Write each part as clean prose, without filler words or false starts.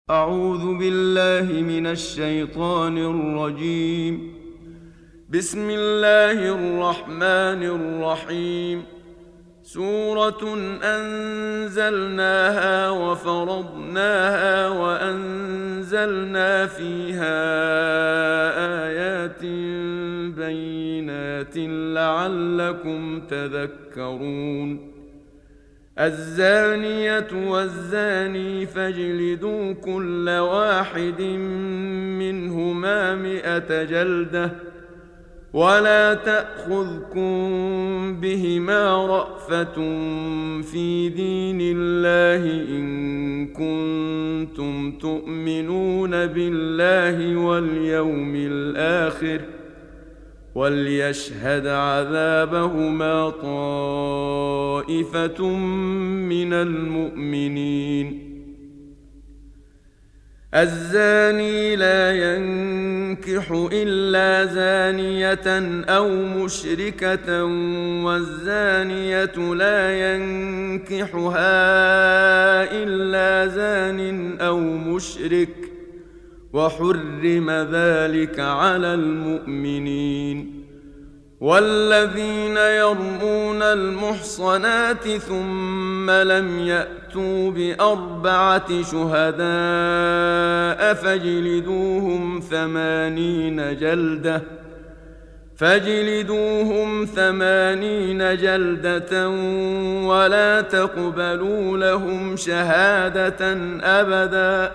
أعوذ بالله من الشيطان الرجيم. بسم الله الرحمن الرحيم. سورة أنزلناها وفرضناها وأنزلنا فيها آيات بينات لعلكم تذكرون. الزانية والزاني فاجلدوا كل واحد منهما 100 جلدة ولا تأخذكم بهما رأفة في دين الله إن كنتم تؤمنون بالله واليوم الآخر وليشهد عذابهما طائفة من المؤمنين. الزاني لا ينكح إلا زانية أو مشركة والزانية لا ينكحها إلا زان أو مشرك وحرم ذلك على المؤمنين. والذين يرمون المحصنات ثم لم يأتوا ب4 شهداء فاجلدوهم 80 جلدة ولا تقبلوا لهم شهادة أبدا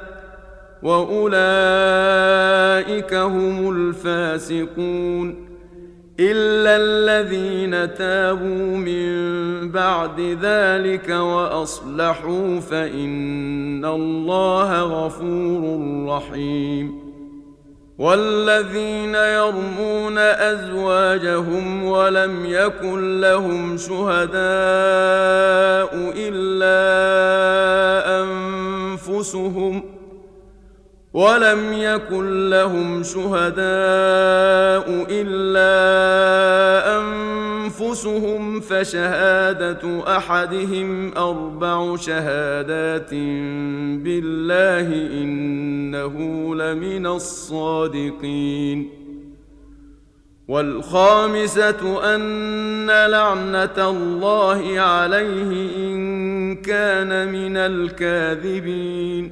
وأولئك هم الفاسقون إلا الذين تابوا من بعد ذلك وأصلحوا فإن الله غفور رحيم. والذين يرمون أزواجهم ولم يكن لهم شهداء إلا أنفسهم فشهادة أحدهم 4 شهادات بالله إنه لمن الصادقين. والخامسة أن لعنة الله عليه إن كان من الكاذبين.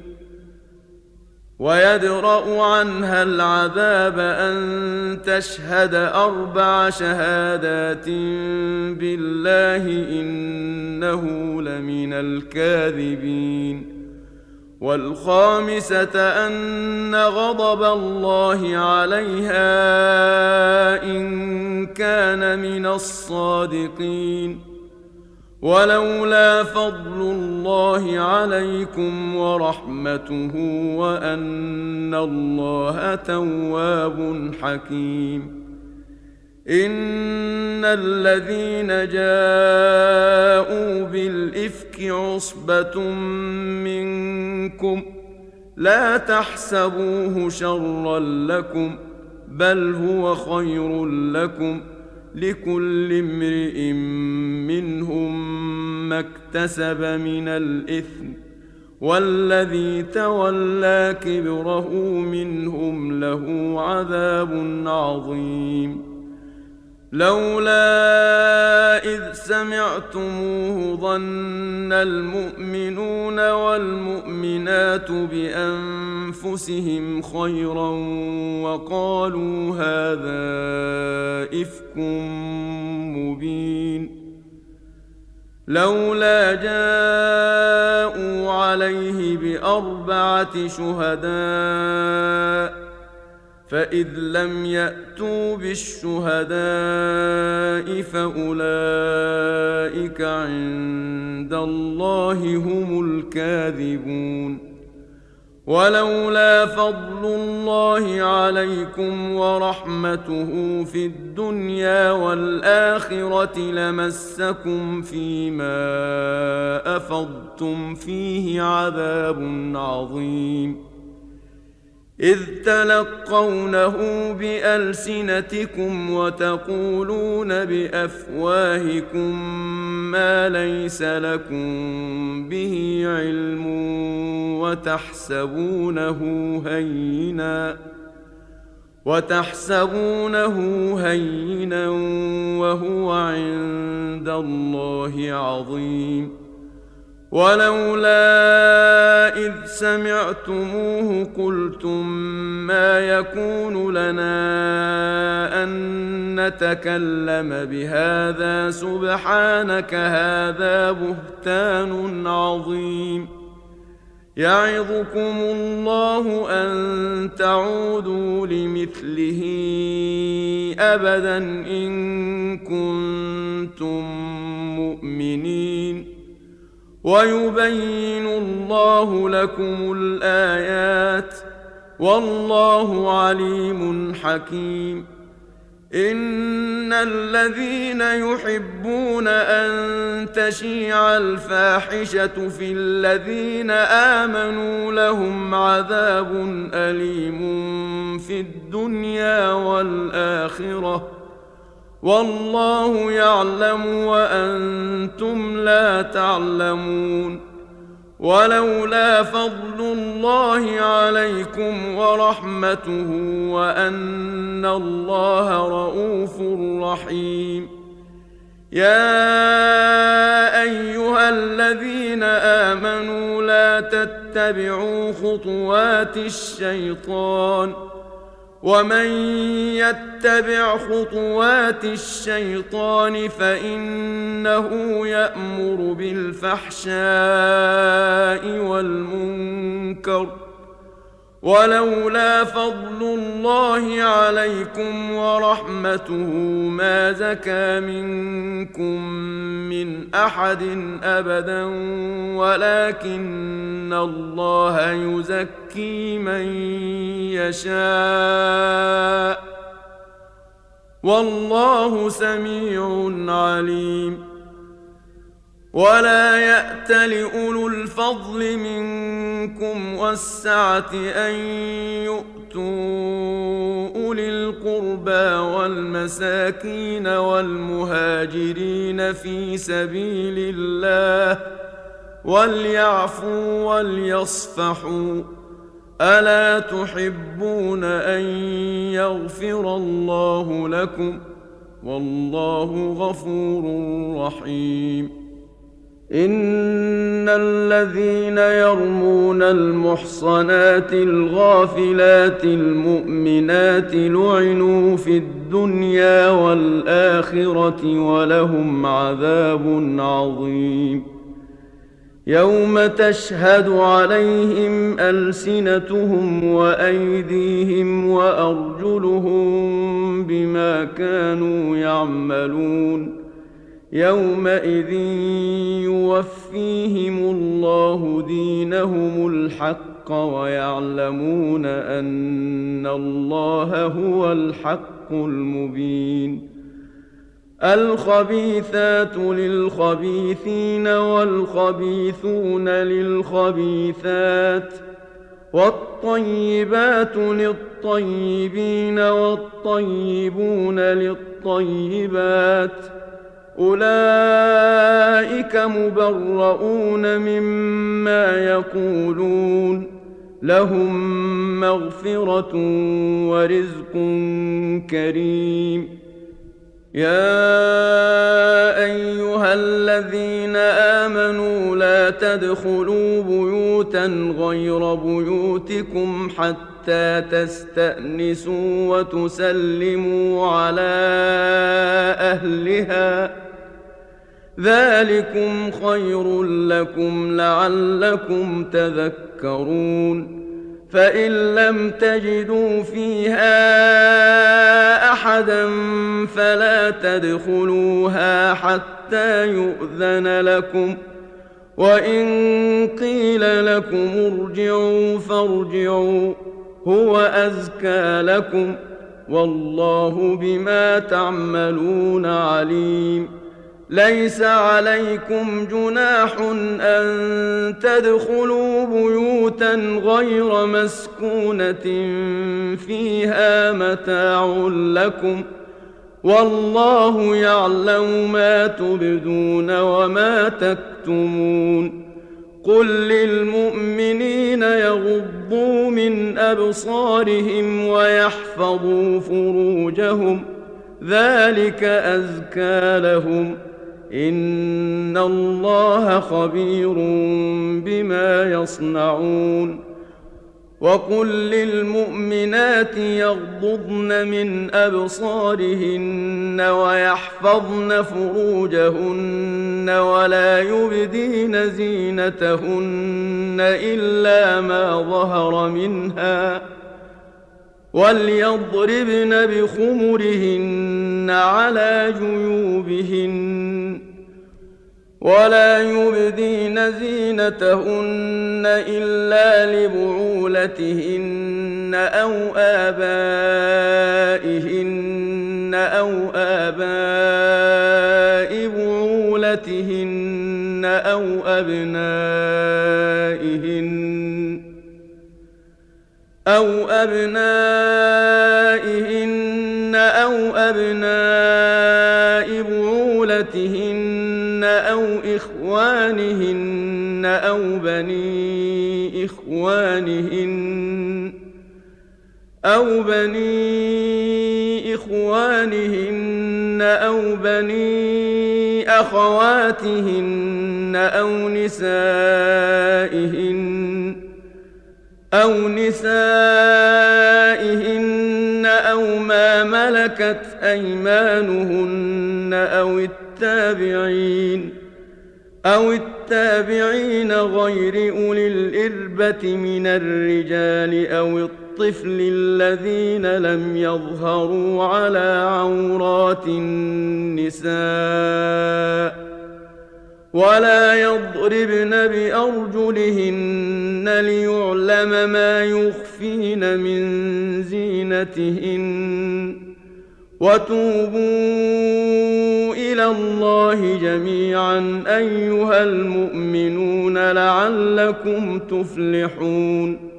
ويدرأ عنها العذاب أن تشهد 4 شهادات بالله إنه لمن الكاذبين. والخامسة أن غضب الله عليها إن كان من الصادقين. ولولا فضل الله عليكم ورحمته وأن الله تواب حكيم. إن الذين جاءوا بالإفك عصبة منكم لا تحسبوه شرا لكم بل هو خير لكم لكل امرئ منهم ما اكتسب من الإثم والذي تولى كبره منهم له عذاب عظيم. لولا إذ سمعتموه ظن المؤمنون والمؤمنات بأنفسهم خيرا وقالوا هذا إفك مبين. لولا جاءوا عليه ب4 شهداء فإذ لم يأتوا بالشهداء فأولئك عند الله هم الكاذبون. ولولا فضل الله عليكم ورحمته في الدنيا والآخرة لمسكم فيما أفضتم فيه عذاب عظيم. إذ تلقونه بألسنتكم وتقولون بأفواهكم ما ليس لكم به علم وتحسبونه هينا وهو عند الله عظيم. ولولا إذ سمعتموه قلتم ما يكون لنا أن نتكلم بهذا سبحانك هذا بهتان عظيم. يعظكم الله أن تعودوا لمثله أبدا إن كنتم مؤمنين. ويبين الله لكم الآيات والله عليم حكيم. إن الذين يحبون أن تشيع الفاحشة في الذين آمنوا لهم عذاب أليم في الدنيا والآخرة والله يعلم وأنتم لا تعلمون. ولولا فضل الله عليكم ورحمته وأن الله رؤوف رحيم. يا أيها الذين آمنوا لا تتبعوا خطوات الشيطان ومن يتبع خطوات الشيطان فإنه يأمر بالفحشاء والمنكر. ولولا فضل الله عليكم ورحمته ما زكى منكم من أحد أبدا ولكن الله يزكي من يشاء والله سميع عليم. ولا يأتل أولو الفضل منكم والسعة أن يؤتوا أولي القربى والمساكين والمهاجرين في سبيل الله وليعفوا وليصفحوا. ألا تحبون أن يغفر الله لكم والله غفور رحيم. إن الذين يرمون المحصنات الغافلات المؤمنات لعنوا في الدنيا والآخرة ولهم عذاب عظيم. يوم تشهد عليهم ألسنتهم وأيديهم وأرجلهم بما كانوا يعملون. يومئذ يوفيهم الله دينهم الحق ويعلمون أن الله هو الحق المبين. الخبيثات للخبيثين والخبيثون للخبيثات والطيبات للطيبين والطيبون للطيبات أولئك مبرؤون مما يقولون لهم مغفرة ورزق كريم. يا أيها الذين آمنوا لا تدخلوا بيوتا غير بيوتكم حتى تستأنسوا وتسلموا على أهلها ذلكم خير لكم لعلكم تذكرون. فإن لم تجدوا فيها أحدا فلا تدخلوها حتى يؤذن لكم وإن قيل لكم ارجعوا فارجعوا هو أزكى لكم والله بما تعملون عليم. ليس عليكم جناح أن تدخلوا بيوتا غير مسكونة فيها متاع لكم والله يعلم ما تبدون وما تكتمون قل للمؤمنين يغضوا من أبصارهم ويحفظوا فروجهم ذلك أزكى لهم إن الله خبير بما يصنعون وقل للمؤمنات يغضضن من أبصارهن ويحفظن فروجهن ولا يبدين زينتهن إلا ما ظهر منها وليضربن بخمرهن على جيوبهن ولا يبدين زينتهن إلا لبعولتهن أو آبائهن أو آباء بعولتهن أو أبنائهن أو بعولتهن أو إخوانهن أو بني إخوانهن أو بني أخواتهن أو نسائهن أو ما ملكت أيمانهن أو التابعين غير أولي الإربة من الرجال أو الطفل الذين لم يظهروا على عورات النساء ولا يضربن بأرجلهن ليعلم ما يخفين من زينتهن وتوبوا إلى الله جميعا أيها المؤمنون لعلكم تفلحون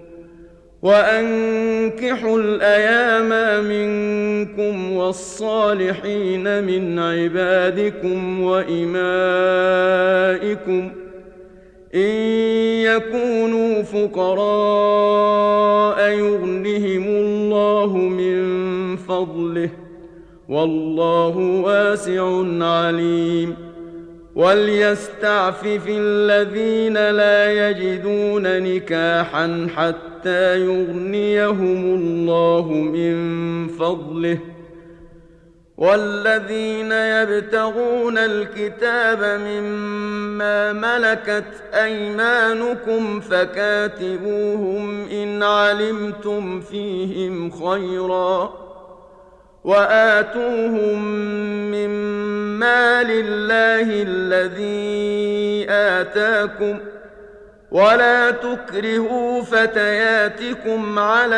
وأنكحوا الأيام منكم والصالحين من عبادكم وإمائكم إن يكونوا فقراء يغنهم الله من فضله والله واسع عليم وليستعفف الذين لا يجدون نكاحا حتى يغنيهم الله من فضله والذين يبتغون الكتاب مما ملكت أيمانكم فكاتبوهم إن علمتم فيهم خيرا وآتوهم مما لله الذي آتاكم ولا تكرهوا فتياتكم على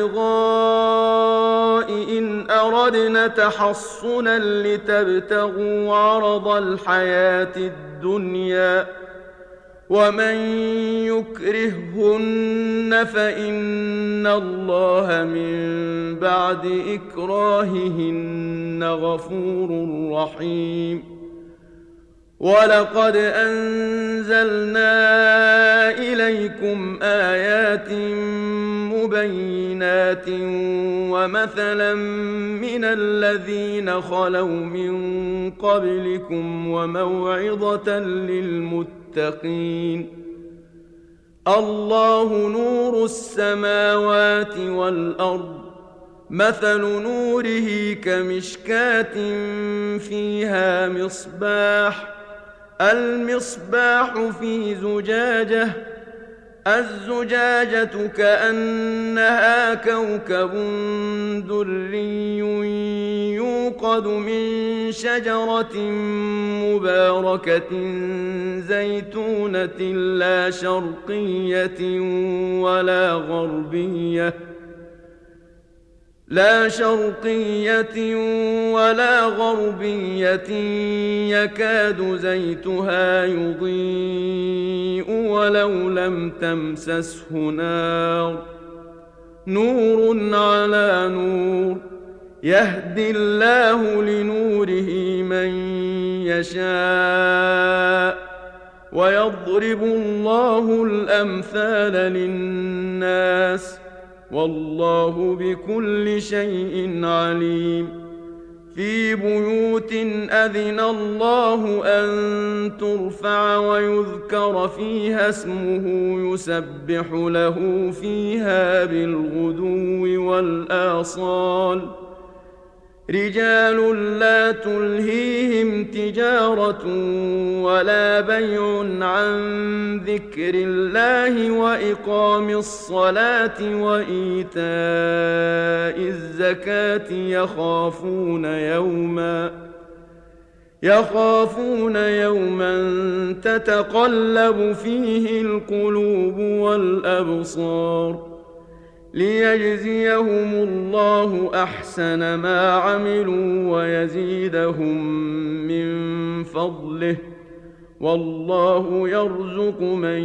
البغاء إن أردنا تحصنا لتبتغوا عرض الحياة الدنيا ومن يكرههن فإن الله من بعد إكراههن غفور رحيم ولقد أنزلنا إليكم آيات مبينات ومثلا من الذين خلوا من قبلكم وموعظة للمتقين الله نور السماوات والأرض مثل نوره كمشكاة فيها مصباح المصباح في زجاجة الزجاجة كأنها كوكب دري يوقد من شجرة مباركة زيتونة لا شرقية ولا غربية لا شرقية ولا غربية يكاد زيتها يضيء ولو لم تمسسه نار نور على نور يهدي الله لنوره من يشاء ويضرب الله الأمثال للناس والله بكل شيء عليم في بيوت أذن الله أن ترفع ويذكر فيها اسمه يسبح له فيها بالغدو والآصال رجال لا تلهيهم تجارة ولا بيع عن ذكر الله وإقام الصلاة وإيتاء الزكاة يخافون يوما تتقلب فيه القلوب والأبصار ليجزيهم الله أحسن ما عملوا ويزيدهم من فضله والله يرزق من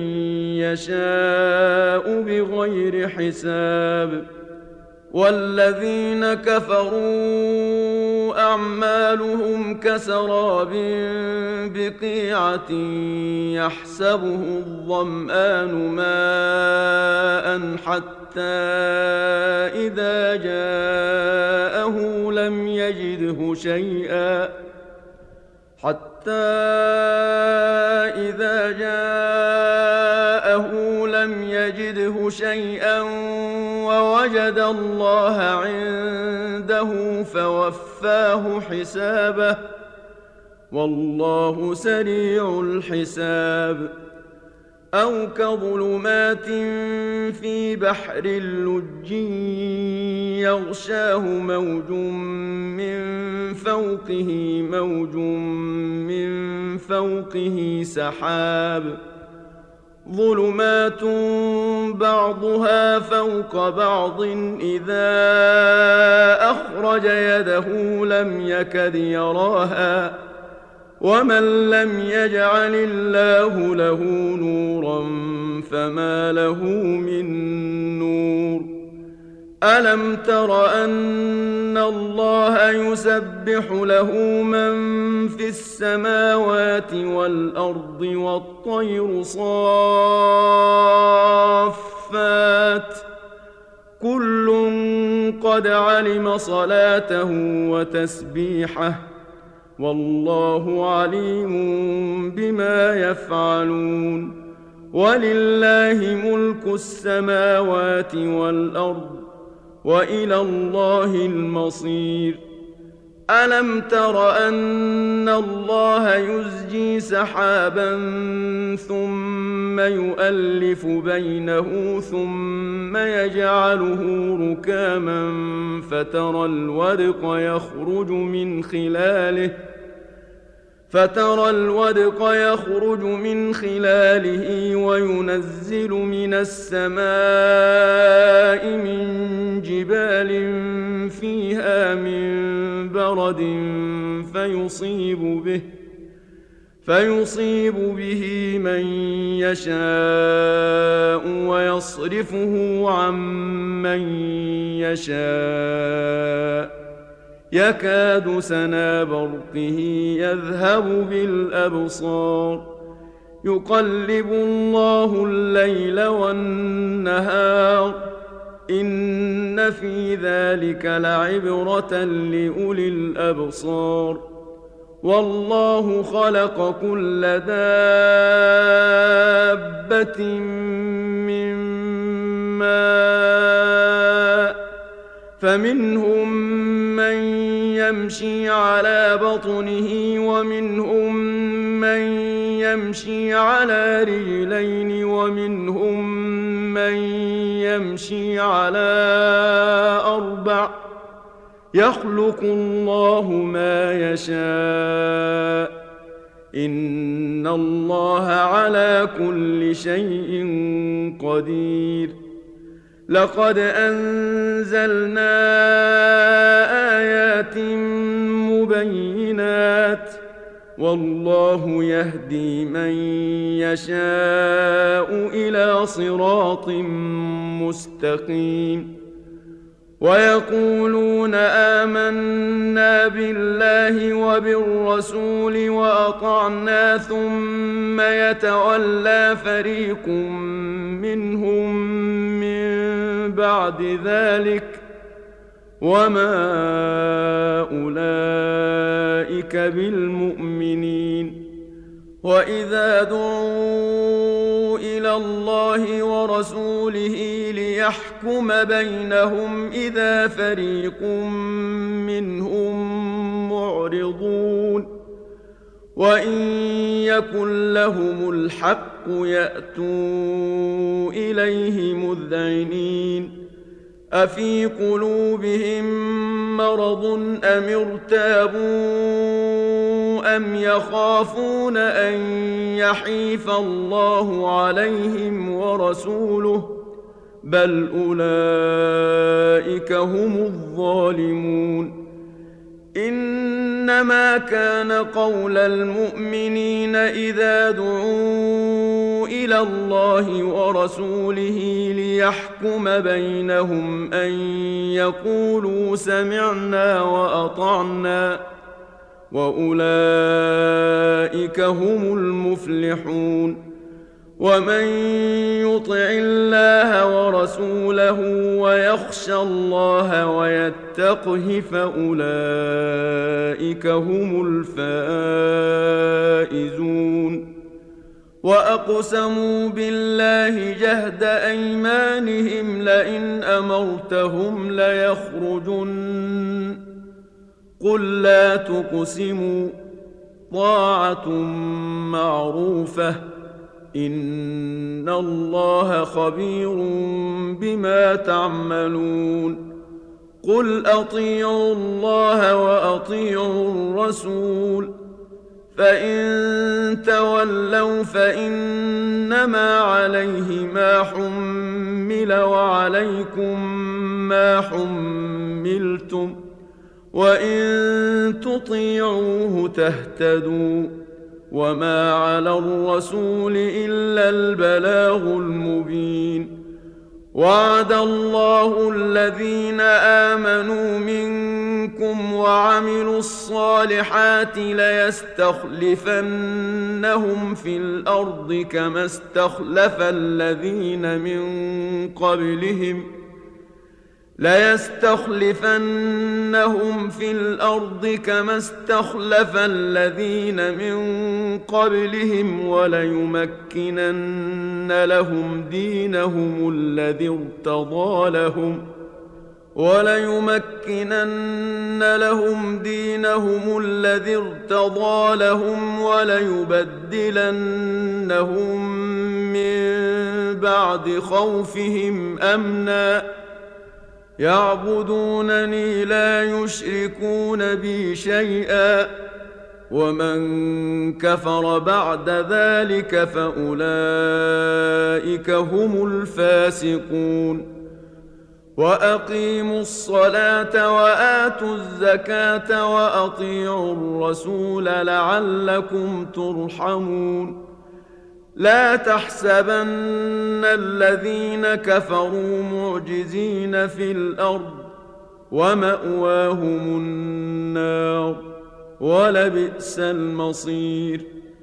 يشاء بغير حساب والذين كفروا أعمالهم كسراب بقيعة يحسبه الظمآن ماء حتى إذا جاءه لم يجده شيئا ووجد الله عنده فوفاه حسابه والله سريع الحساب أو كظلمات في بحر لج يغشاه موج من فوقه سحاب ظلمات بعضها فوق بعض إذا أخرج يده لم يكد يراها ومن لم يجعل الله له نورا فما له من نور ألم تر أن الله يسبح له من في السماوات والأرض والطير صافات كل قد علم صلاته وتسبيحه والله عليم بما يفعلون ولله ملك السماوات والأرض وإلى الله المصير ألم تر أن الله يزجي سحابا ثم يؤلف بينه ثم يجعله ركاما فترى الودق يخرج من خلاله وينزل من السماء من جبال فيها من برد فيصيب به من يشاء ويصرفه عن من يشاء يكاد سنا برقه يذهب بالأبصار يقلب الله الليل والنهار إن في ذلك لعبرة لأولي الأبصار والله خلق كل دابة من ماء فمنهم من يمشي على بطنه ومنهم من يمشي على رجلين ومنهم من يمشي على أربع يخلق الله ما يشاء إن الله على كل شيء قدير لقد أنزلنا آيات مبينات والله يهدي من يشاء إلى صراط مستقيم ويقولون آمنا بالله وبالرسول وأطعنا ثم يتولى فريق منهم من بعد ذلك وما أولئك بالمؤمنين وإذا دعوا إلى الله ورسوله ليحكم بينهم إذا فريق منهم معرضون وإن يكن لهم الحق يأتوا إليه مذعنين أفي قلوبهم مرض أم ارتابوا أم يخافون أن يحيف الله عليهم ورسوله بل أولئك هم الظالمون إنما كان قول المؤمنين إذا دعوا إلى الله ورسوله ليحكم بينهم أن يقولوا سمعنا وأطعنا وأولئك هم المفلحون ومن يطع الله ورسوله ويخشى الله ويتقه فأولئك هم الفائزون وأقسموا بالله جهد أيمانهم لئن أمرتهم ليخرجن قل لا تقسموا طاعة معروفة إن الله خبير بما تعملون قل أطيعوا الله وأطيعوا الرسول فإن تولوا فإنما عليه ما حمل وعليكم ما حملتم وإن تطيعوه تهتدوا وما على الرسول إلا البلاغ المبين وعد الله الذين آمنوا منكم وعملوا الصالحات ليستخلفنهم في الأرض كما استخلف الذين من قبلهم وليمكنن لهم دينهم الذي ارتضى لهم وليبدلنهم من بعد خوفهم أمنا يعبدونني لا يشركون بي شيئا ومن كفر بعد ذلك فأولئك هم الفاسقون وأقيموا الصلاة وآتوا الزكاة وأطيعوا الرسول لعلكم ترحمون لا تحسبن الذين كفروا معجزين في الأرض ومأواهم النار ولبئس المصير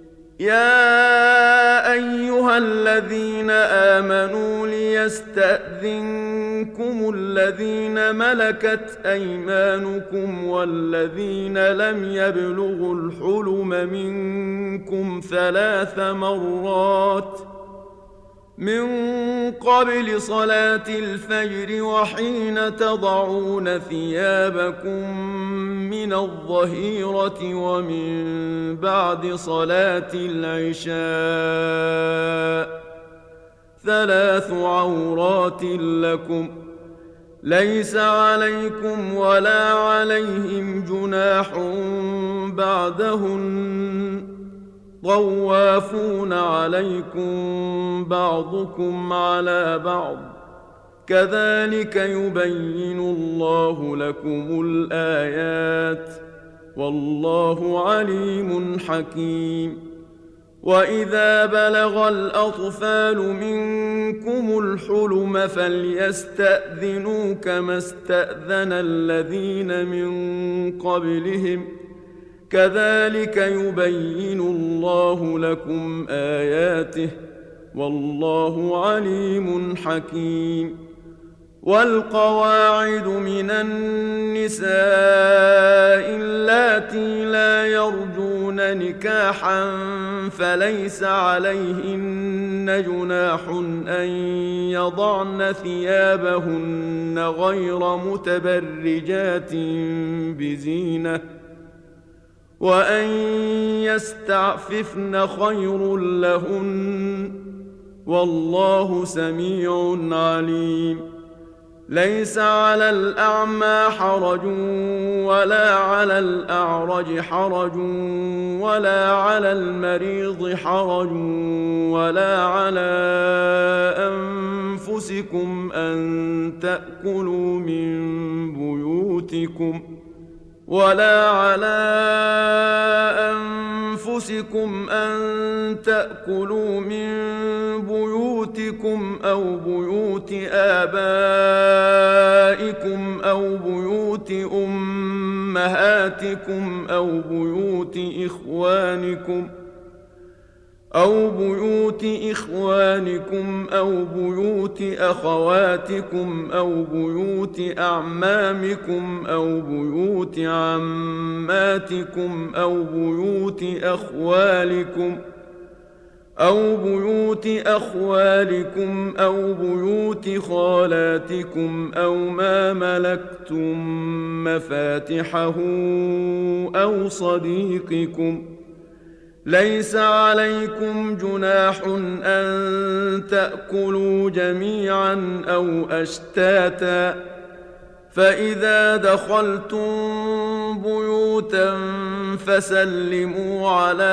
يا أيها الذين آمنوا ليستأذنكم الذين ملكت أيمانكم والذين لم يبلغوا الحلم منكم 3 مرات من قبل صلاة الفجر وحين تضعون ثيابكم من الظهيرة ومن بعد صلاة العشاء 3 عورات لكم ليس عليكم ولا عليهم جناح بعدهن طوافون عليكم بعضكم على بعض كذلك يبين الله لكم الآيات والله عليم حكيم. وإذا بلغ الأطفال منكم الحلم فليستأذنوا كما استأذن الذين من قبلهم كذلك يبين الله لكم آياته والله عليم حكيم. والقواعد من النساء اللاتي لا يرجون نكاحا فليس عليهن جناح أن يضعن ثيابهن غير متبرجات بزينة وأن يستعففن خير لهن والله سميع عليم. ليس على الأعمى حرج ولا على الأعرج حرج ولا على المريض حرج ولا على أنفسكم أن تأكلوا من بيوتكم أو بيوت آبائكم أو بيوت أمهاتكم أو بيوت إخوانكم أو بيوت أخواتكم أو بيوت أعمامكم أو بيوت عماتكم أو بيوت أخوالكم أو بيوت خالاتكم أو ما ملكتم مفاتحه أو صديقكم. ليس عليكم جناح أن تأكلوا جميعا أو أشتاتا فإذا دخلتم بيوتا فسلموا على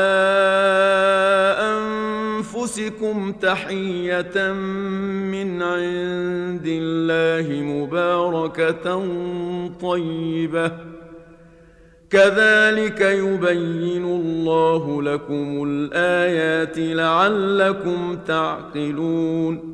أنفسكم تحية من عند الله مباركة طيبة كذلك يبين الله لكم الآيات لعلكم تعقلون.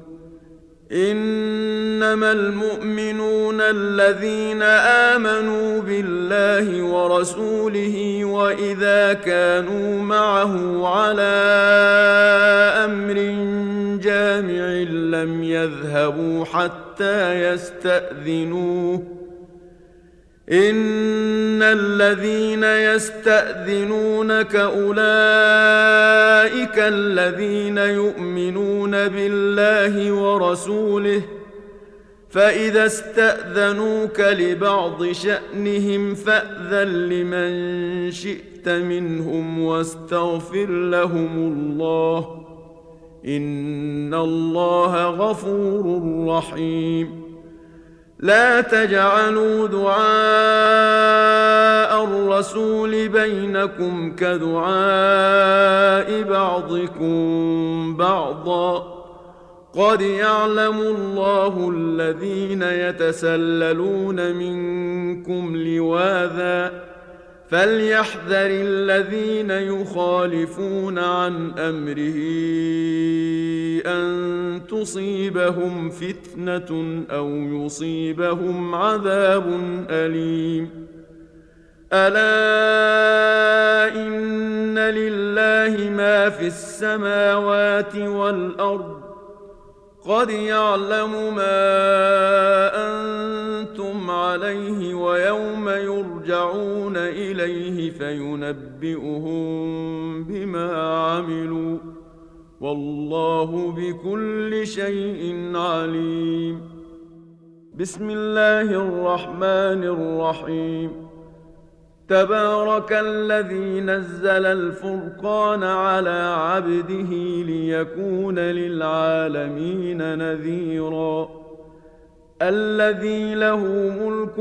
إنما المؤمنون الذين آمنوا بالله ورسوله وإذا كانوا معه على أمر جامع لم يذهبوا حتى يستأذنوه. إن الذين يستأذنونك أولئك الذين يؤمنون بالله ورسوله فإذا استأذنوك لبعض شأنهم فأذن لمن شئت منهم واستغفر لهم الله إن الله غفور رحيم. لا تجعلوا دعاء الرسول بينكم كدعاء بعضكم بعضا قد يعلم الله الذين يتسللون منكم لواذا فليحذر الذين يخالفون عن أمره أن تصيبهم فتنة أو يصيبهم عذاب أليم. ألا إن لله ما في السماوات والأرض قد يعلم ما أنتم عليه ويوم يرجعون إليه فينبئهم بما عملوا والله بكل شيء عليم. بسم الله الرحمن الرحيم. تبارك الذي نزل الفرقان على عبده ليكون للعالمين نذيرا. الذي له ملك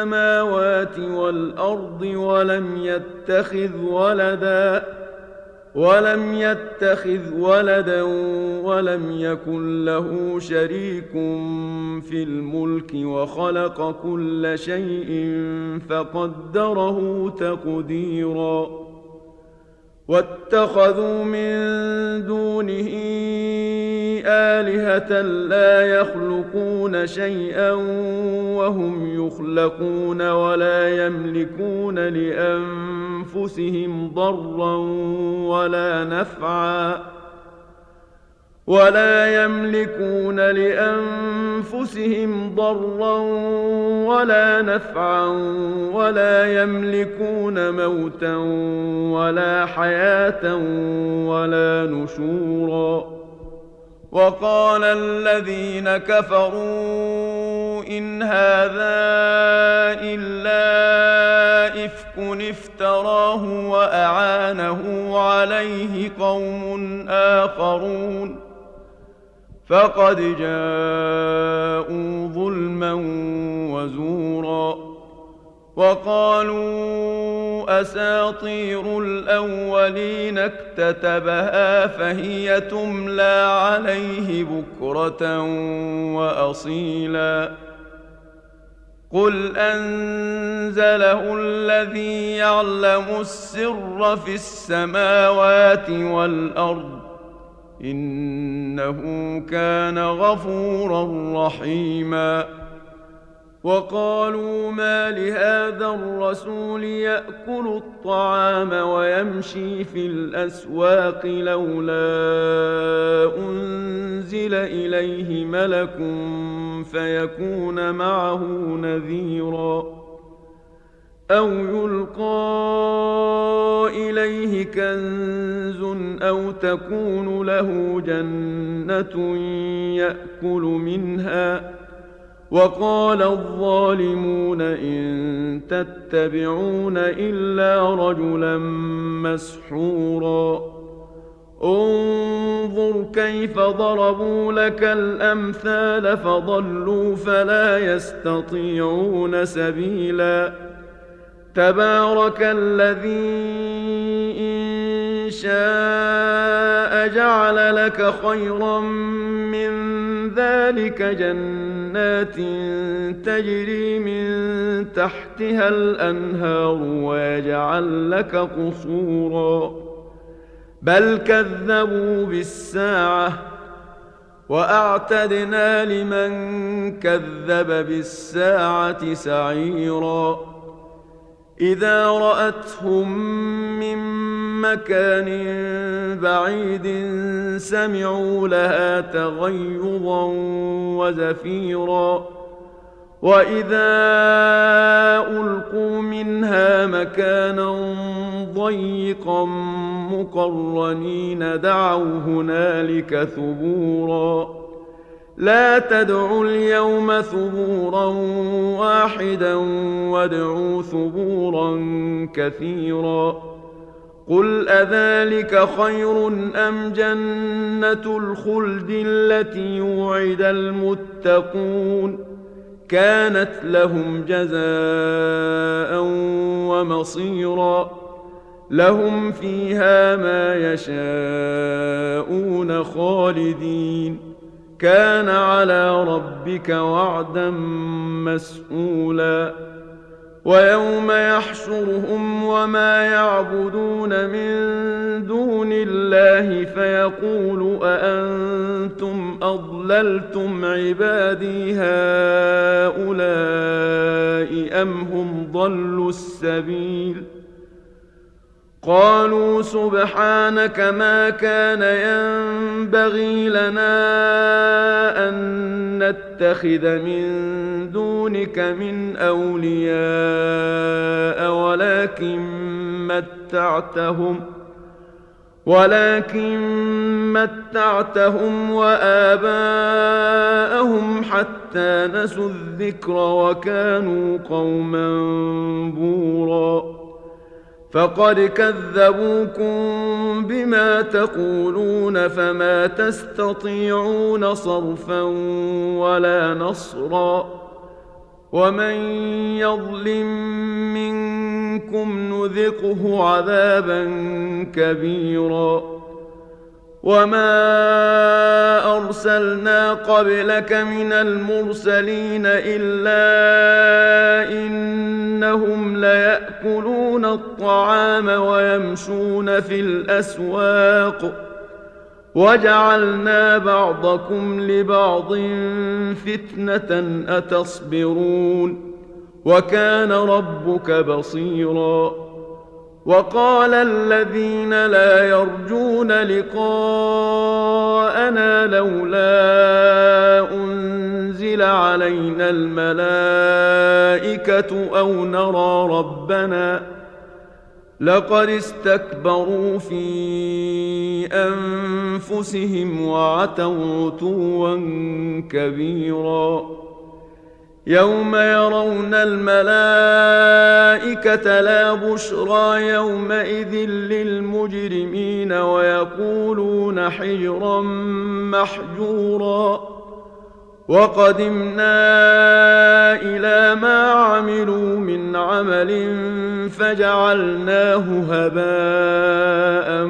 السماوات والأرض ولم يتخذ ولدا ولم يتخذ ولدا ولم يكن له شريك في الملك وخلق كل شيء فقدره تقديرا واتخذوا من دونه آلهة لا يخلقون شيئا وهم يخلقون يملكون لأنفسهم ضرا ولا يملكون لأنفسهم ضرا ولا نفعا ولا يملكون موتا ولا حياة ولا نشورا وقال الذين كفروا إن هذا إلا إفك افتراه وأعانه عليه قوم آخرون فقد جاءوا ظلما وزورا وقالوا أساطير الأولين اكتتبها فهي تملى عليه بكرة وأصيلا قل أنزله الذي يعلم السر في السماوات والأرض إنه كان غفورا رحيما وقالوا ما لهذا الرسول يأكل الطعام ويمشي في الأسواق لولا أنزل إليه ملك فيكون معه نذيرا أو يلقى إليه كنز أو تكون له جنة يأكل منها وقال الظالمون إن تتبعون إلا رجلا مسحورا انظر كيف ضربوا لك الأمثال فضلوا فلا يستطيعون سبيلا تبارك الذي إن شاء جعل لك خيرا من ذلك جنات تجري من تحتها الأنهار ويجعل لك قصورا بل كذبوا بالساعة وأعتدنا لمن كذب بالساعة سعيرا إذا رأتهم من مكان بعيد سمعوا لها تغيظا وزفيرا وإذا ألقوا منها مكانا ضيقا مقرنين دعوا هنالك ثبورا لا تدعوا اليوم ثبورا واحدا وادعوا ثبورا كثيرا قل أذلك خير أم جنة الخلد التي وعد المتقون كانت لهم جزاء ومصيرا لهم فيها ما يشاءون خالدين كان على ربك وعدا مسئولا ويوم يحشرهم وما يعبدون من دون الله فيقول أأنتم أضللتم عبادي هؤلاء أم هم ضلوا السبيل قالوا سبحانك ما كان ينبغي لنا أن نتخذ من دونك من أولياء ولكن متعتهم وآباءهم حتى نسوا الذكر وكانوا قوما بورا فقد كذبوكم بما تقولون فما تستطيعون صرفا ولا نصرا ومن يظلم منكم نذقه عذابا كبيرا. وما أرسلنا قبلك من المرسلين إلا إنهم ليأكلون الطعام ويمشون في الأسواق وجعلنا بعضكم لبعض فتنة أتصبرون وكان ربك بصيرا. وقال الذين لا يرجون لقاءنا لولا أنزل علينا الملائكة أو نرى ربنا لقد استكبروا في أنفسهم وعتوا عتوا كبيرا. يوم يرون الملائكة لا بشرى يومئذ للمجرمين ويقولون حجرا محجورا. وقدمنا إلى ما عملوا من عمل فجعلناه هباء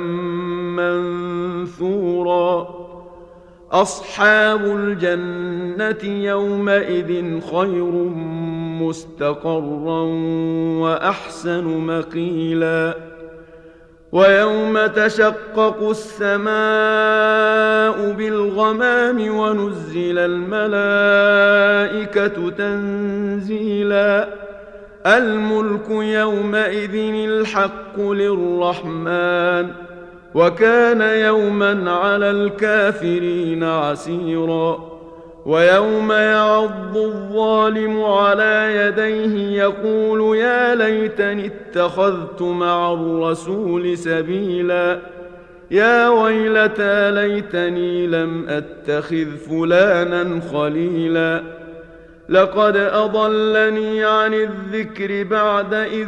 منثورا. أصحاب الجنة يومئذ خير مستقرا وأحسن مقيلا. ويوم تشقق السماء بالغمام ونزل الملائكة تنزيلا. الملك يومئذ الحق للرحمن وكان يوما على الكافرين عسيرا. ويوم يعض الظالم على يديه يقول يا ليتني اتخذت مع الرسول سبيلا. يا ويلتى ليتني لم أتخذ فلانا خليلا. لقد أضلني عن الذكر بعد إذ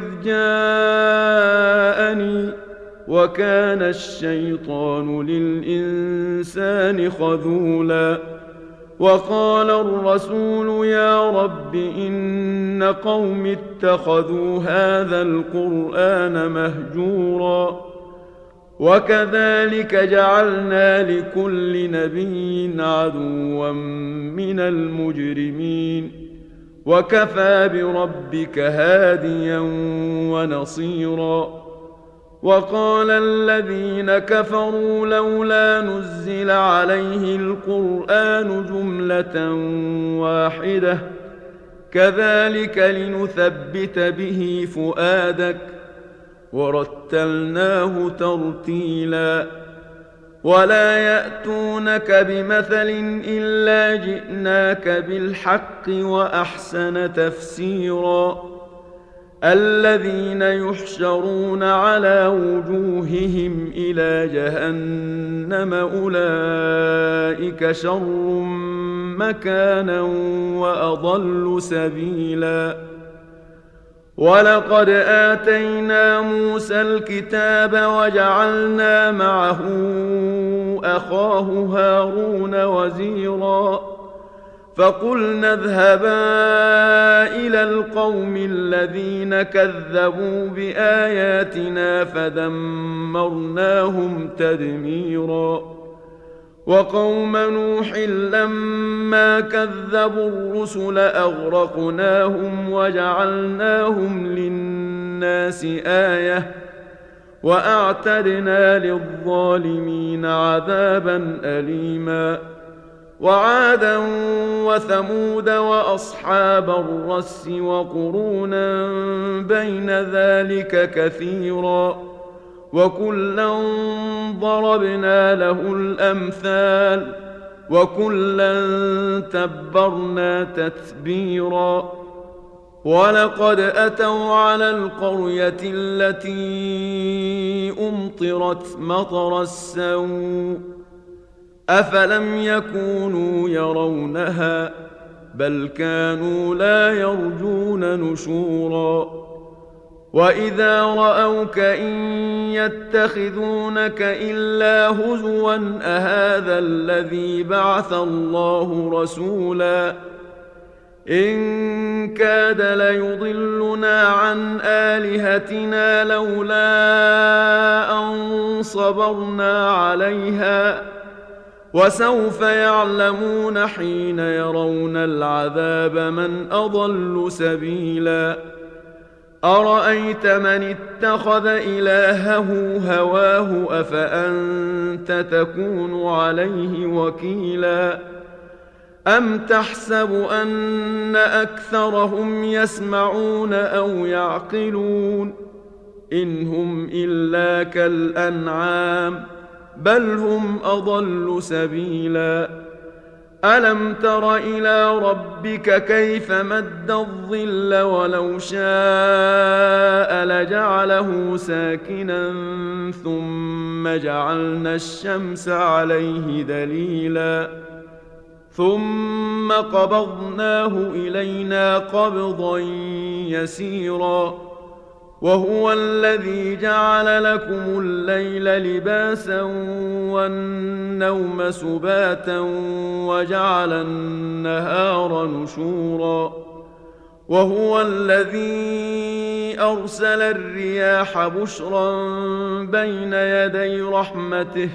جاءني وكان الشيطان للإنسان خذولا. وقال الرسول يا رب إن قوم اتخذوا هذا القرآن مهجورا. وكذلك جعلنا لكل نبي عدوا من المجرمين وكفى بربك هاديا ونصيرا. وقال الذين كفروا لولا نزل عليه القرآن جملة واحدة كذلك لنثبت به فؤادك ورتلناه ترتيلا. ولا يأتونك بمثل إلا جئناك بالحق وأحسن تفسيرا. الذين يحشرون على وجوههم إلى جهنم أولئك شر مكانا وأضل سبيلا. ولقد آتينا موسى الكتاب وجعلنا معه أخاه هارون وزيرا. فقلنا اذهبا إلى القوم الذين كذبوا بآياتنا فدمرناهم تدميرا. وقوم نوح لما كذبوا الرسل أغرقناهم وجعلناهم للناس آية وأعتدنا للظالمين عذابا أليما. وعادا وثمود وأصحاب الرس وقرونا بين ذلك كثيرا وكلا ضربنا له الأمثال وكلا تبرنا تتبيرا. ولقد أتوا على القرية التي أمطرت مطر السوء أفلم يكونوا يرونها بل كانوا لا يرجون نشورا. وإذا رأوك إن يتخذونك إلا هزوا أهذا الذي بعث الله رسولا. إن كاد ليضلنا عن آلهتنا لولا أن صبرنا عليها وسوف يعلمون حين يرون العذاب من أضل سبيلا أرأيت من اتخذ إلهه هواه أفأنت تكون عليه وكيلا أم تحسب أن أكثرهم يسمعون أو يعقلون إن هم إلا كالأنعام بل هم أضل سبيلا ألم تر إلى ربك كيف مد الظل ولو شاء لجعله ساكنا ثم جعلنا الشمس عليه دليلا ثم قبضناه إلينا قبضا يسيرا وهو الذي جعل لكم الليل لباسا والنوم سباتا وجعل النهار نشورا وهو الذي أرسل الرياح بشرا بين يدي رحمته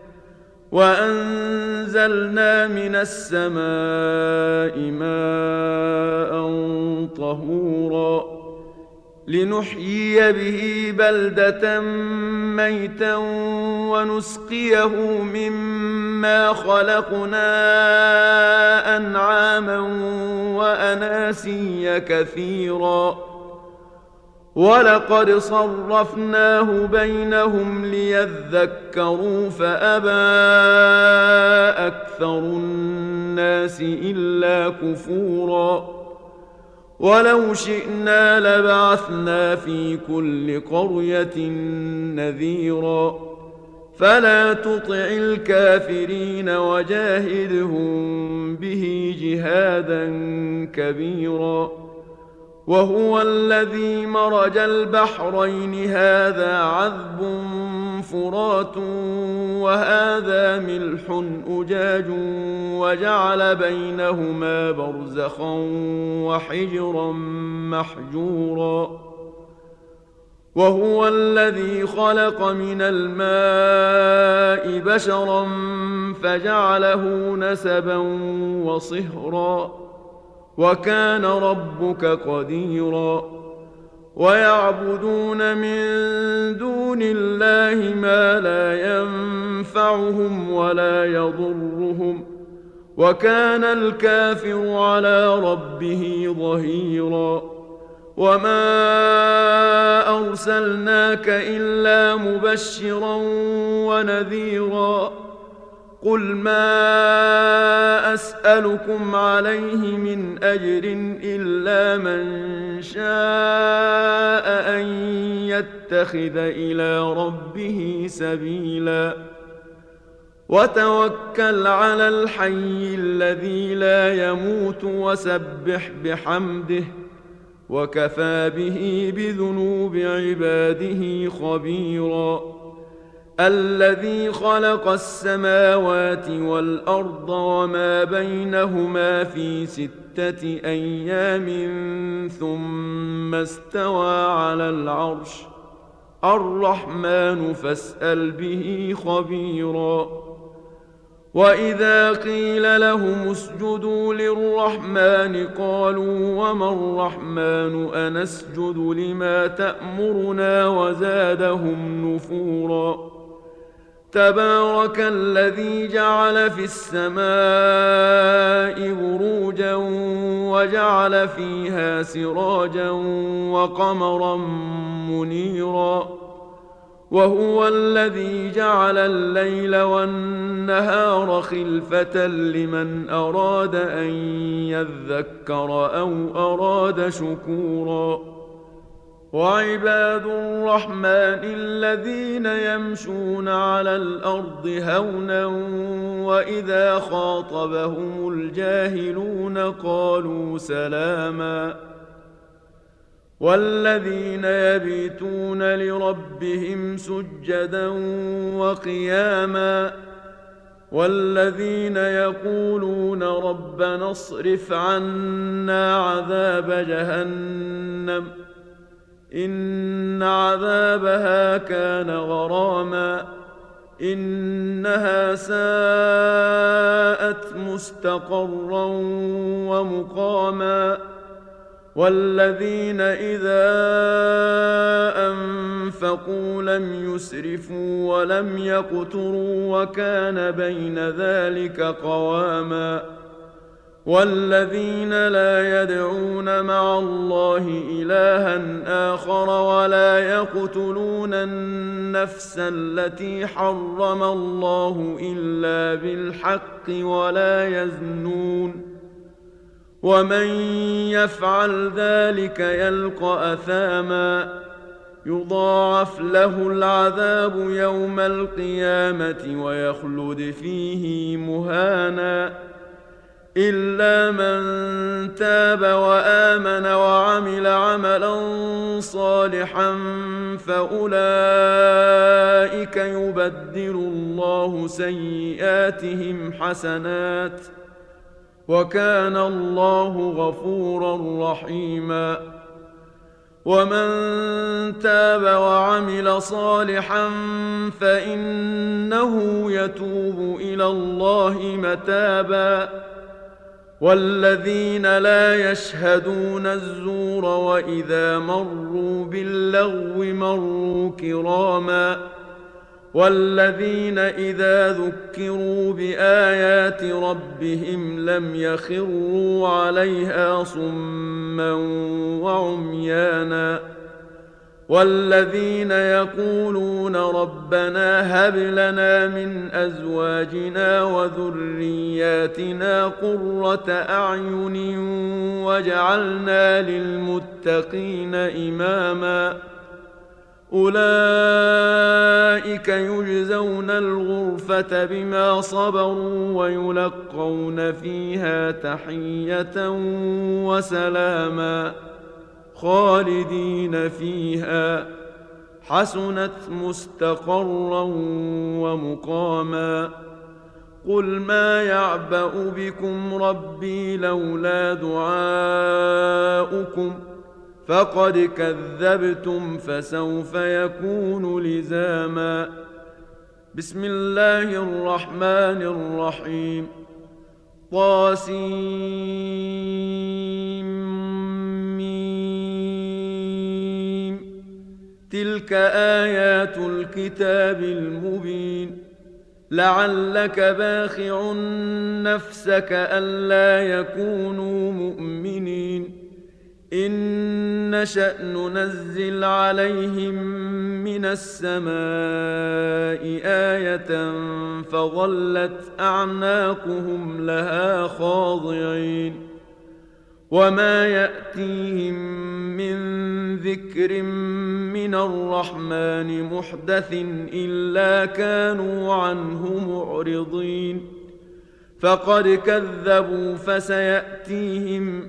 وأنزلنا من السماء ماء طهورا لنحيي به بلدة ميتا ونسقيه مما خلقنا أنعاما وأناسيا كثيرا ولقد صرفناه بينهم ليذكروا فأبى أكثر الناس إلا كفورا ولو شئنا لبعثنا في كل قرية نذيرا فلا تطع الكافرين وجاهدهم به جهادا كبيرا وهو الذي مرج البحرين هذا عذب فرات وهذا ملح أجاج وجعل بينهما برزخا وحجرا محجورا وهو الذي خلق من الماء بشرا فجعله نسبا وصهرا وكان ربك قديرا ويعبدون من دون الله ما لا ينفعهم ولا يضرهم وكان الكافر على ربه ظهيرا وما أرسلناك إلا مبشرا ونذيرا قل ما أسألكم عليه من أجر إلا من شاء أن يتخذ إلى ربه سبيلا وتوكل على الحي الذي لا يموت وسبح بحمده وكفى به بذنوب عباده خبيرا الذي خلق السماوات والأرض وما بينهما في 6 أيام ثم استوى على العرش الرحمن فاسأل به خبيرا وإذا قيل لهم اسجدوا للرحمن قالوا وما الرحمن أنسجد لما تأمرنا وزادهم نفورا تبارك الذي جعل في السماء بروجا وجعل فيها سراجا وقمرا منيرا وهو الذي جعل الليل والنهار خلفة لمن أراد أن يذكر أو أراد شكورا وعباد الرحمن الذين يمشون على الأرض هونا وإذا خاطبهم الجاهلون قالوا سلاما والذين يبيتون لربهم سجدا وقياما والذين يقولون ربنا اصرف عنا عذاب جهنم إن عذابها كان غراما إنها ساءت مستقرا ومقاما والذين إذا أنفقوا لم يسرفوا ولم يقتروا وكان بين ذلك قواما والذين لا يدعون مع الله إلها آخر ولا يقتلون النفس التي حرم الله إلا بالحق ولا يزنون ومن يفعل ذلك يلقى أثاما يضاعف له العذاب يوم القيامة ويخلد فيه مهانا إلا من تاب وآمن وعمل عملا صالحا فأولئك يبدل الله سيئاتهم حسنات وكان الله غفورا رحيما ومن تاب وعمل صالحا فإنه يتوب إلى الله متابا والذين لا يشهدون الزور وإذا مروا باللغو مروا كراما والذين إذا ذكروا بآيات ربهم لم يخروا عليها صما وعميانا والذين يقولون ربنا هب لنا من أزواجنا وذرياتنا قرة أعين واجعلنا للمتقين إماما أولئك يجزون الغرفة بما صبروا ويلقون فيها تحية وسلاما خالدين فيها حسنت مستقرا ومقاما قل ما يعبأ بكم ربي لولا دعاؤكم فقد كذبتم فسوف يكون لزاما بسم الله الرحمن الرحيم طاسيم تلك آيات الكتاب المبين لعلك باخع نفسك ألا يكونوا مؤمنين إن نشأ ننزل عليهم من السماء آية فظلت أعناقهم لها خاضعين وما يأتيهم من ذكر من الرحمن محدث إلا كانوا عنه معرضين فقد كذبوا فسيأتيهم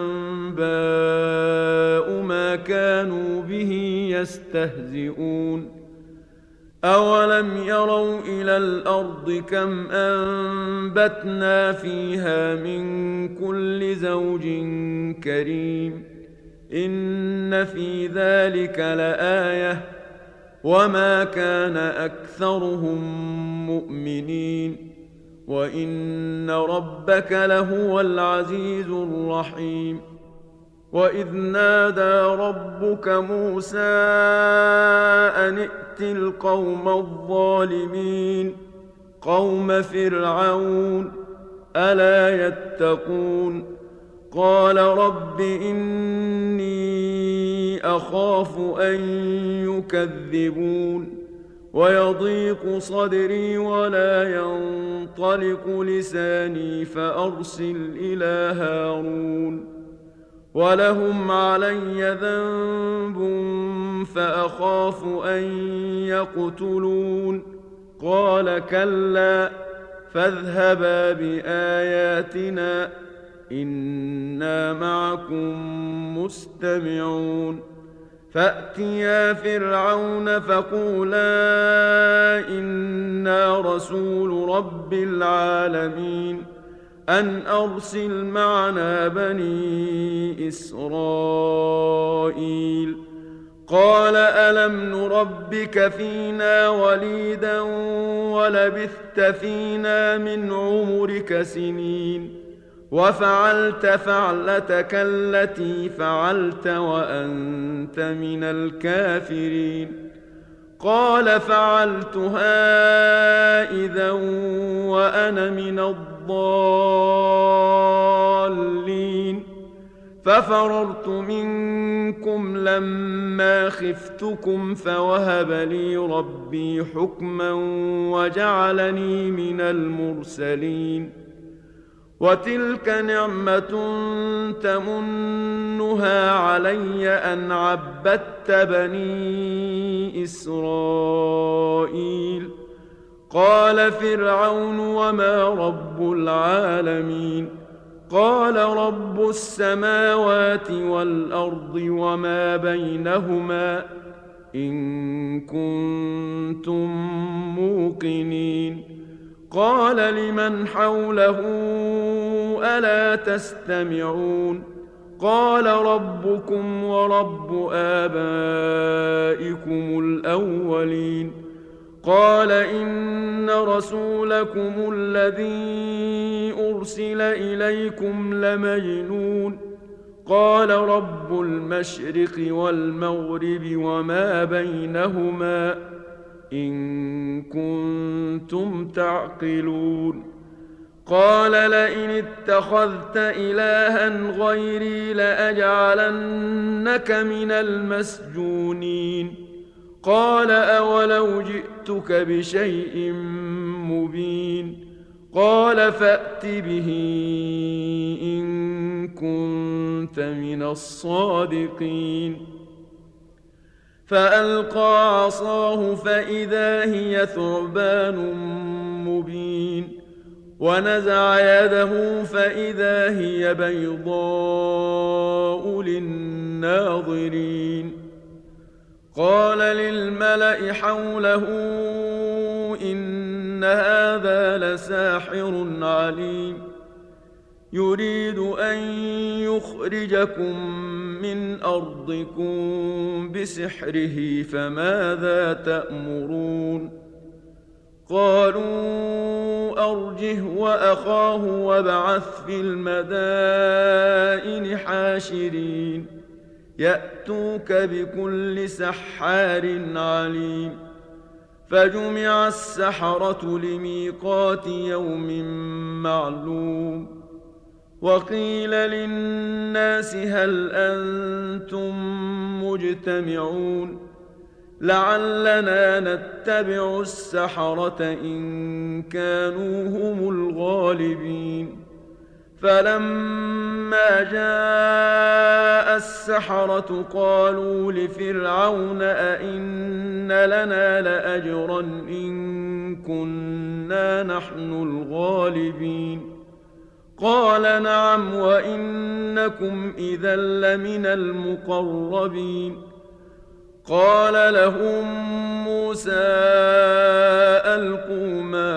أنباء ما كانوا به يستهزئون أولم يروا إلى الأرض كم أنبتنا فيها من كل زوج كريم إن في ذلك لآية وما كان أكثرهم مؤمنين وإن ربك لهو العزيز الرحيم وإذ نادى ربك موسى أن ائت القوم الظالمين قوم فرعون ألا يتقون قال رب إني أخاف أن يكذبون ويضيق صدري ولا ينطلق لساني فأرسل إلى هارون ولهم علي ذنب فأخاف أن يقتلون قال كلا فاذهبا بآياتنا إنا معكم مستمعون فأتيا فرعون فقولا إنا رسول رب العالمين أن أرسل معنا بني إسرائيل قال ألم نربك فينا وليدا ولبثت فينا من عمرك سنين وفعلت فعلتك التي فعلت وأنت من الكافرين قال فعلتها إذا وأنا من الضالين ففررت منكم لما خفتكم فوهب لي ربي حكما وجعلني من المرسلين وتلك نعمة تمنها علي أن عبدت بني إسرائيل قال فرعون وما رب العالمين قال رب السماوات والأرض وما بينهما إن كنتم موقنين قال لمن حوله ألا تستمعون قال ربكم ورب آبائكم الأولين قال إن رسولكم الذي أرسل إليكم لمجنون قال رب المشرق والمغرب وما بينهما إن كنتم تعقلون قال لئن اتخذت إلها غيري لأجعلنك من المسجونين قال أولو جئتك بشيء مبين قال فأت به إن كنت من الصادقين فألقى عصاه فإذا هي ثعبان مبين ونزع يده فإذا هي بيضاء للناظرين قال للملأ حوله إن هذا لساحر عليم يريد أن يخرجكم من أرضكم بسحره فماذا تأمرون قالوا أرجه وأخاه وابعث في المدائن حاشرين يأتوك بكل سحار عليم فجمع السحرة لميقات يوم معلوم وقيل للناس هل أنتم مجتمعون لعلنا نتبع السحرة إن كانوا هم الغالبين فلما جاء السحرة قالوا لفرعون أئن لنا لأجرا إن كنا نحن الغالبين قال نعم وإنكم إذا لمن المقربين قال لهم موسى ألقوا ما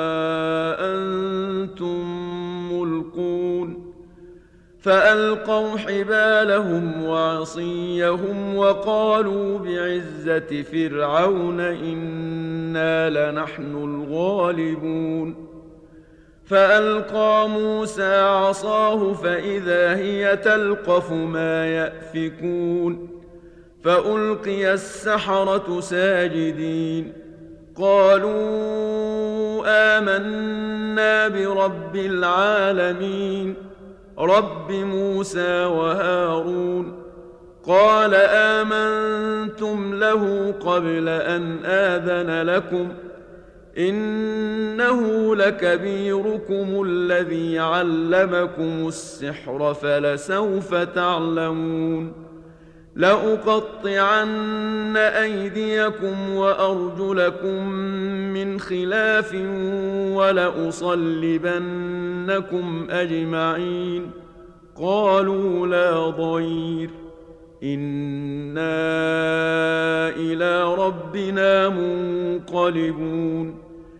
أنتم ملقون فألقوا حبالهم وعصيهم وقالوا بعزة فرعون إنا لنحن الغالبون فألقى موسى عصاه فإذا هي تلقف ما يأفكون فألقي السحرة ساجدين قالوا آمنا برب العالمين رب موسى وهارون قال آمنتم له قبل أن آذن لكم إنه لكبيركم الذي علمكم السحر فلسوف تعلمون لأقطعن أيديكم وأرجلكم من خلاف ولأصلبنكم أجمعين قالوا لا ضير إنا إلى ربنا منقلبون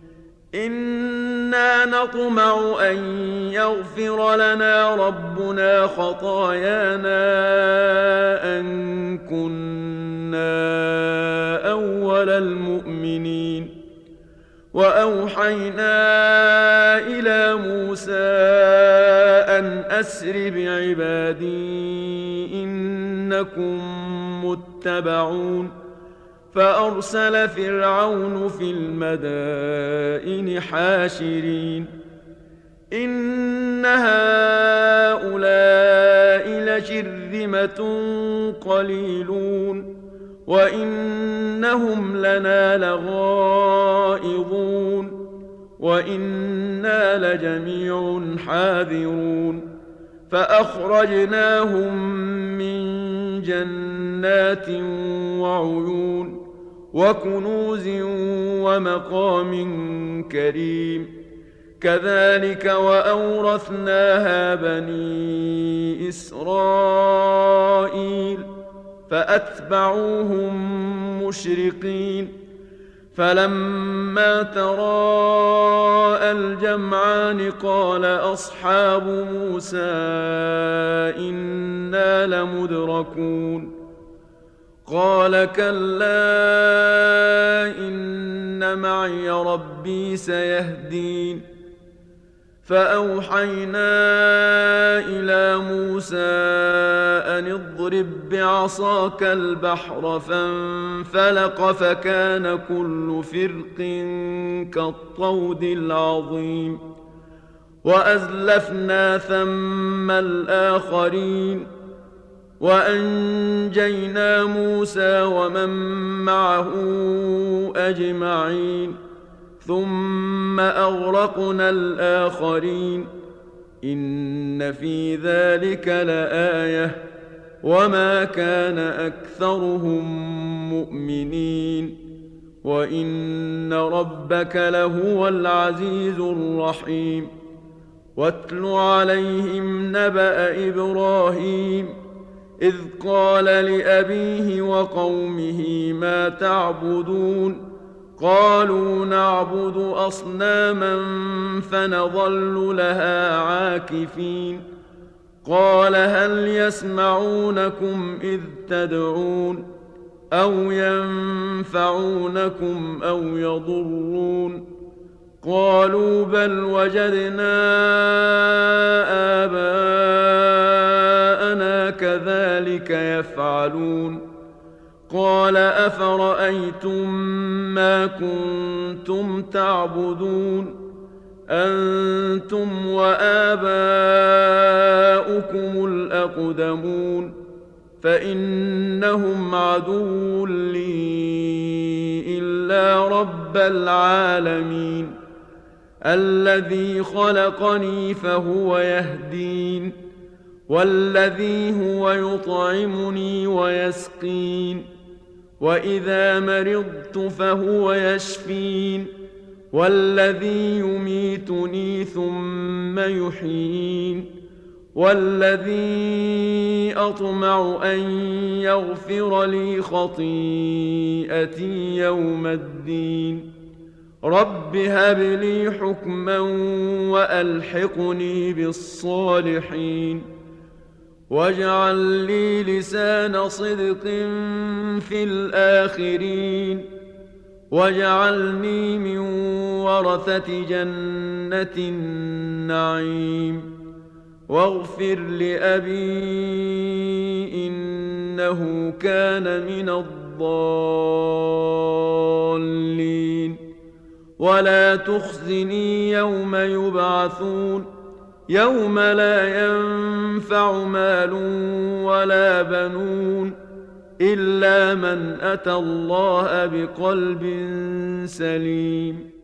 إنا نطمع أن يغفر لنا ربنا خطايانا أن كنا أول المؤمنين وأوحينا إلى موسى أن أسر بعبادي إنكم متبعون فأرسل فرعون في المدائن حاشرين إن هؤلاء لشرذمة قليلون وإنهم لنا لغائظون وإنا لجميع حاذرون فأخرجناهم من جنات وعيون وكنوز ومقام كريم كذلك وأورثناها بني إسرائيل فأتبعوهم مشرقين فلما تراءى الجمعان قال أصحاب موسى إنا لمدركون قال كلا إن معي ربي سيهدين فأوحينا إلى موسى أن اضرب بعصاك البحر فانفلق فكان كل فرق كالطود العظيم وأزلفنا ثم الآخرين وأنجينا موسى ومن معه أجمعين ثم أغرقنا الآخرين إن في ذلك لآية وما كان أكثرهم مؤمنين وإن ربك لهو العزيز الرحيم واتل عليهم نبأ إبراهيم إذ قال لأبيه وقومه ما تعبدون قالوا نعبد أصناما فنظل لها عاكفين قال هل يسمعونكم إذ تدعون أو ينفعونكم أو يضرون قالوا بل وجدنا آباءنا كذلك يفعلون قال أفرأيتم ما كنتم تعبدون أنتم وآباؤكم الأقدمون فإنهم عدو لي إلا رب العالمين الذي خلقني فهو يهدين والذي هو يطعمني ويسقين وإذا مرضت فهو يشفين والذي يميتني ثم يحيين والذي أطمع أن يغفر لي خطيئتي يوم الدين رب هب لي حكما وألحقني بالصالحين واجعل لي لسان صدق في الآخرين واجعلني من ورثة جنة النعيم واغفر لأبي إنه كان من الضالين ولا تخزني يوم يبعثون يوم لا ينفع مال ولا بنون إلا من أتى الله بقلب سليم